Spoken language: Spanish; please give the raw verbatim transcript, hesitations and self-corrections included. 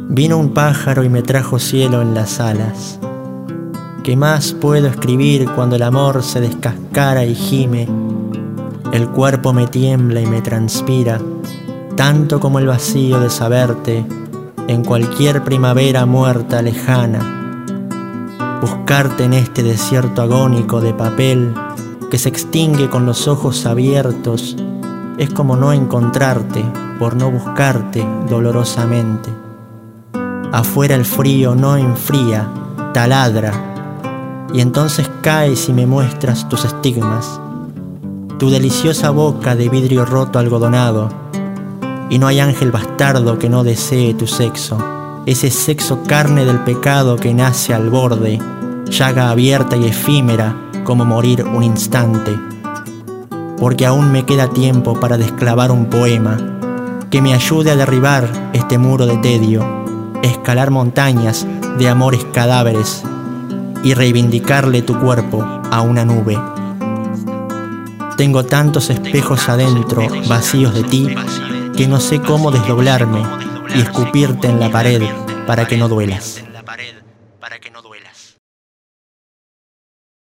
Vino un pájaro y me trajo cielo en las alas. ¿Qué más puedo escribir cuando el amor se descascara y gime? El cuerpo me tiembla y me transpira, tanto como el vacío de saberte en cualquier primavera muerta lejana. Buscarte en este desierto agónico de papel que se extingue con los ojos abiertos es como no encontrarte por no buscarte dolorosamente. Afuera el frío no enfría, taladra, y entonces caes y me muestras tus estigmas, tu deliciosa boca de vidrio roto algodonado, y no hay ángel bastardo que no desee tu sexo, ese sexo carne del pecado que nace al borde, llaga abierta y efímera como morir un instante. Porque aún me queda tiempo para desclavar un poema que me ayude a derribar este muro de tedio, escalar montañas de amores cadáveres y reivindicarle tu cuerpo a una nube. Tengo tantos espejos adentro, vacíos de ti, que no sé cómo desdoblarme y escupirte en la pared para que no duelas.